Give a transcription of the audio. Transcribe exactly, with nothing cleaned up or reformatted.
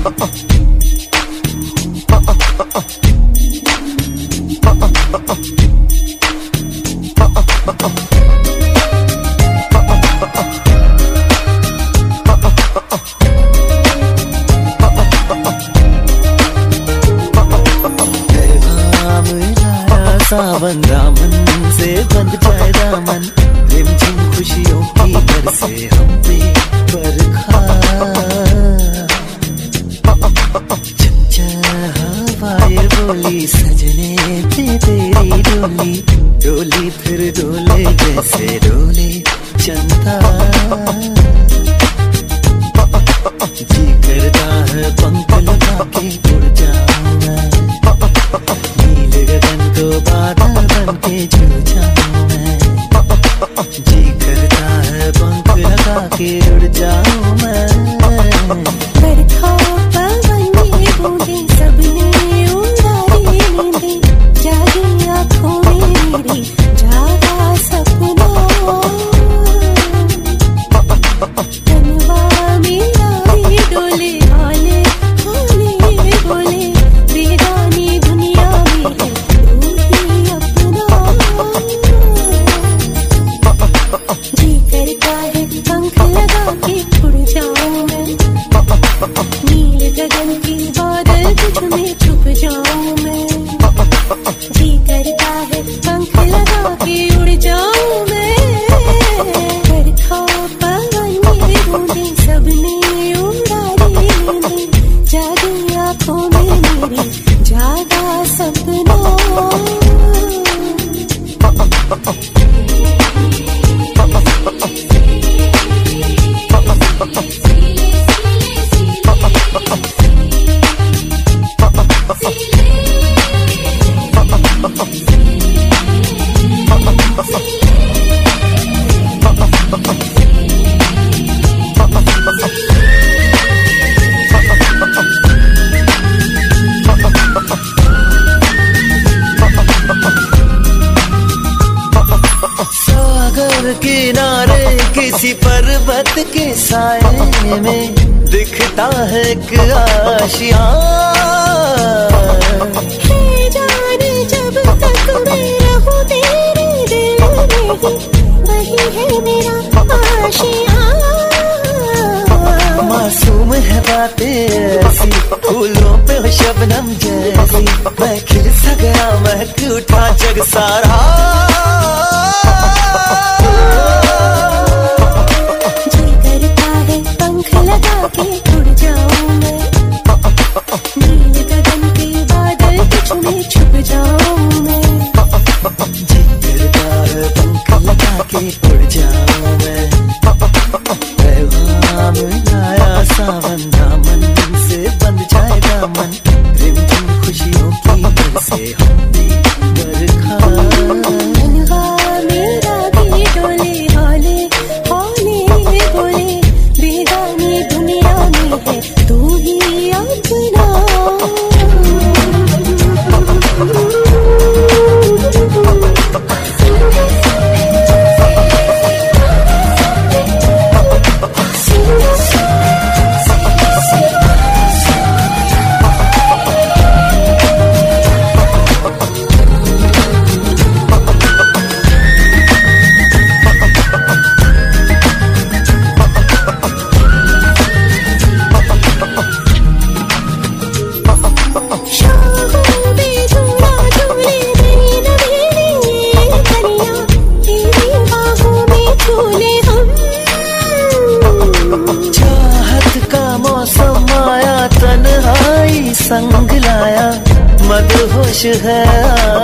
सावन दामन से बंद जाए दामन, रिमझिम खुशियों की बरसे हम पे बरखा। चंचल हवाएं बोली सजने पे तेरी डोली, डोली फिर डोले जैसे डोले चंदा। जी करता है पंख लगा के उड़ जाऊं मैं, नीले गगन को बादल बन के छू जाऊं मैं। जी करता है पंख लगा के उड़ जाऊं मैं। बरखा पवन ये बूंदे सबने उड़ाई नींदें, जागी आँखों में मेरी जागा सपना। तनवा मेरा भी डोले हाले हाले बोले, बेगानी दुनिया में है तू ही अपना। जी करता है पंख लगा के उड़ जाऊं मैं, नील गगन की बादल तुझ में छुप जाऊं मैं। जी करता है पंख लगा के उड़ जाऊं मैं। बरखा पवन ये बूंदे सबने उड़ाई नींदें, जागी आँखों में मेरी जागा सपना। सागर किनारे किसी पर्वत के साए में दिखता है एक आशियाँ। है जाने जब तक मैं रहूं तेरे दिल में, वही है मेरा आशियाँ। मासूम है बातें ऐसी, फूलों पे हो शबनम जैसी, मैं खिल सा गया महक उठा जग सारा। जी करता है पंख लगा के उड़ जाऊं मैं, नील गगन के बादल तुझ में छुप जाऊं मैं। जी करता है पंख लगा के उड़ जाऊं मैं। पैगाम आया सावन दामन से बंद जाए दामन, रिमझिम खुशियों की बरसे हम पे बरखा। तनवा मेरा भी डोले हाले हाले बोले, बेगानी दुनिया में है तू ही अपना। संग लाया मदहोश है